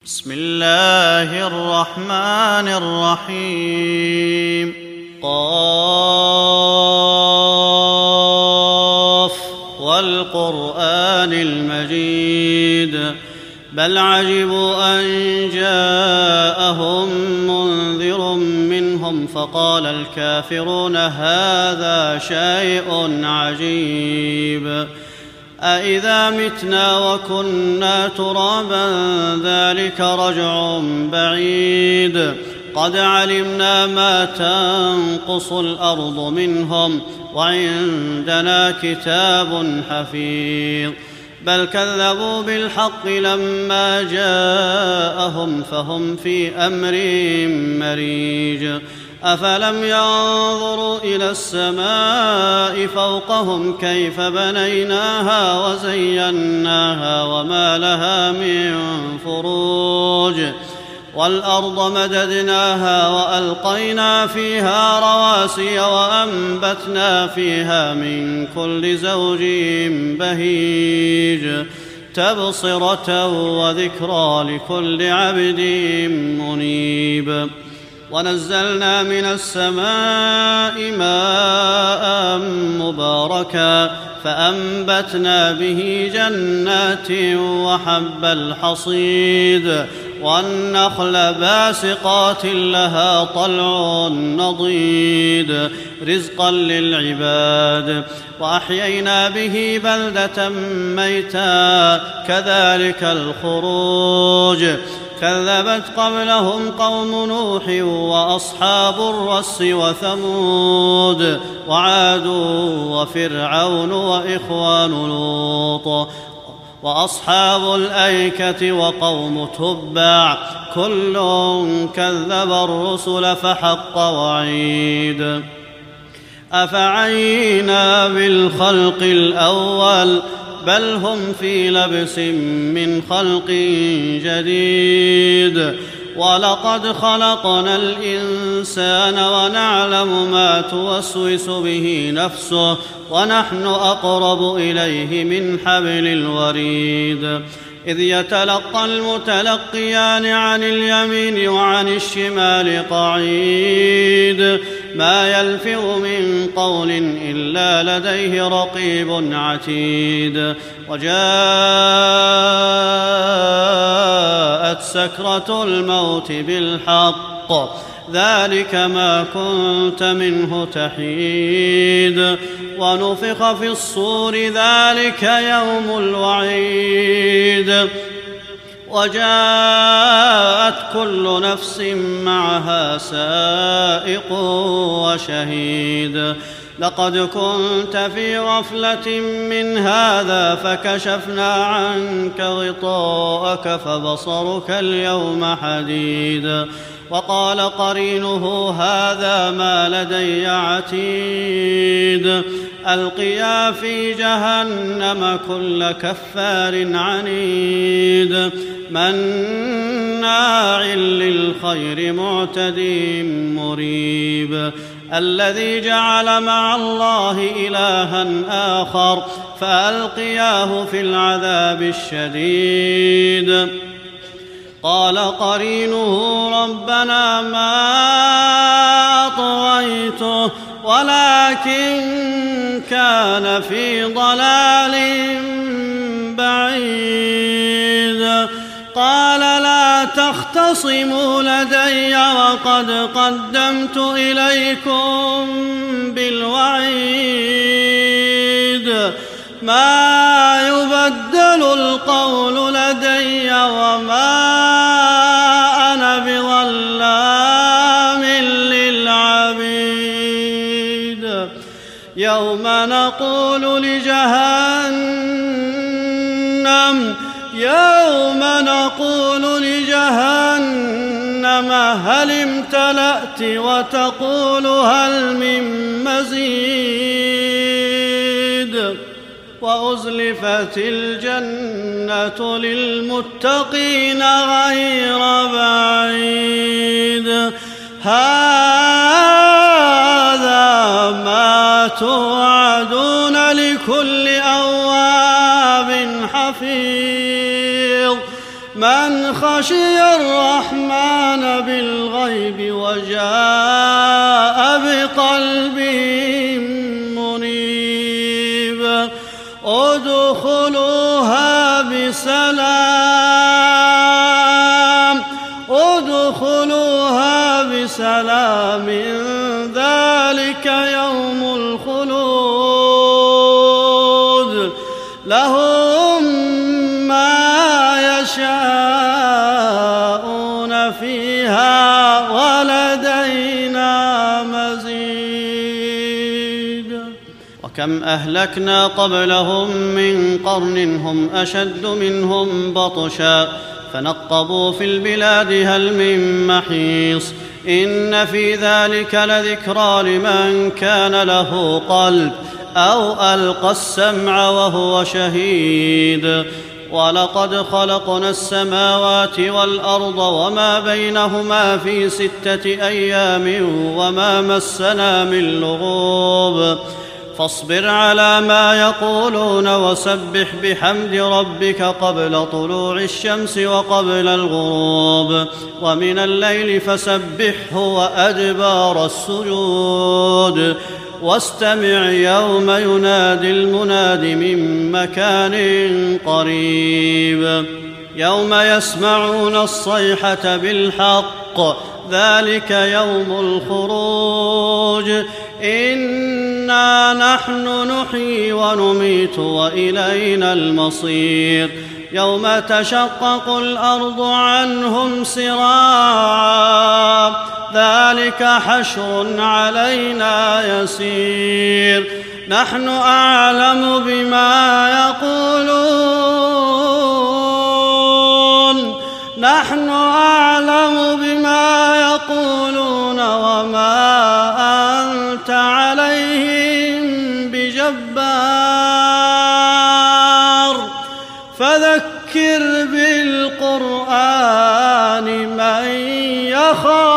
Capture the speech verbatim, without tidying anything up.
بسم الله الرحمن الرحيم. قاف والقرآن المجيد بل عجبوا أن جاءهم منذر منهم فقال الكافرون هذا شيء عجيب أإذا متنا وكنا ترابا ذلك رجع بعيد قد علمنا ما تنقص الأرض منهم وعندنا كتاب حفيظ بل كذبوا بالحق لما جاءهم فهم في أمر مريج أفلم ينظروا إلى السماء فوقهم كيف بنيناها وزيناها وما لها من فروج والأرض مددناها وألقينا فيها رواسي وأنبتنا فيها من كل زوج بهيج تبصرة وذكرى لكل عبد منيب ونزلنا من السماء ماء مباركا فأنبتنا به جنات وحب الحصيد والنخل باسقات لها طلع نضيد رزقا للعباد وأحيينا به بلدة ميتا كذلك الخروج كذبت قبلهم قوم نوح وأصحاب الرس وثمود وعاد وفرعون وإخوان لوط وأصحاب الأيكة وقوم تبع كل كذب الرسل فحق وعيد أفعينا بالخلق الأول بل هم في لبس من خلق جديد ولقد خلقنا الإنسان ونعلم ما توسوس به نفسه ونحن أقرب إليه من حبل الوريد إذ يتلقى المتلقيان عن اليمين وعن الشمال قعيد ما يلفظ من قول إلا لديه رقيب عتيد وجاءت سكرة الموت بالحق ذلك ما كنت منه تحيد ونفخ في الصور ذلك يوم الوعيد وجاءت كل نفس معها سائق وشهيد لقد كنت في غفلة من هذا فكشفنا عنك غطاءك فبصرك اليوم حديد وقال قرينه هذا ما لدي عتيد ألقيا في جهنم كل كفار عنيد مناع للخير معتد مريب الذي جعل مع الله إلها آخر فألقياه في العذاب الشديد قال قرينه ربنا ما أطغيته ولكن كان في ضلال بعيد قال لا تختصموا لدي وقد قدمت إليكم بالوعيد ما يبدل القول لدي وما أنا بظلام للعبيد يوم نقول لجهنم يوم نقول لجهنم هل امتلأت وتقول هل من مزيد وأزلفت الجنة للمتقين غير بعيد هذا ما توعدون لكل أواب حفيظ من خلق خشي الرحمن بالغيب وجاء بقلب منيب ادخلوها بسلام ادخلوها بسلام ذلك يوم الخلود لهم ما يشاءون فيها ولدينا مزيد. وكم أهلكنا قبلهم من قرن هم أشد منهم بطشا فنقبوا في البلاد هل من محيص إن في ذلك لذكرى لمن كان له قلب أو ألقى السمع وهو شهيد. ولقد خلقنا السماوات والأرض وما بينهما في ستة أيام وما مسنا من لغوب فاصبر على ما يقولون وسبح بحمد ربك قبل طلوع الشمس وقبل الغروب ومن الليل فسبحه وأدبار السجود واستمع يوم ينادي المناد من مكان قريب يوم يسمعون الصيحة بالحق ذلك يوم الخروج إنا نحن نحيي ونميت وإلينا المصير يوم تشقق الأرض عنهم سراعا ذلك حشر علينا يسير نحن أعلم بما يقولون نحن أعلم بما يقولون وما أنت عليهم بجبار فذكر بالقرآن من يخاف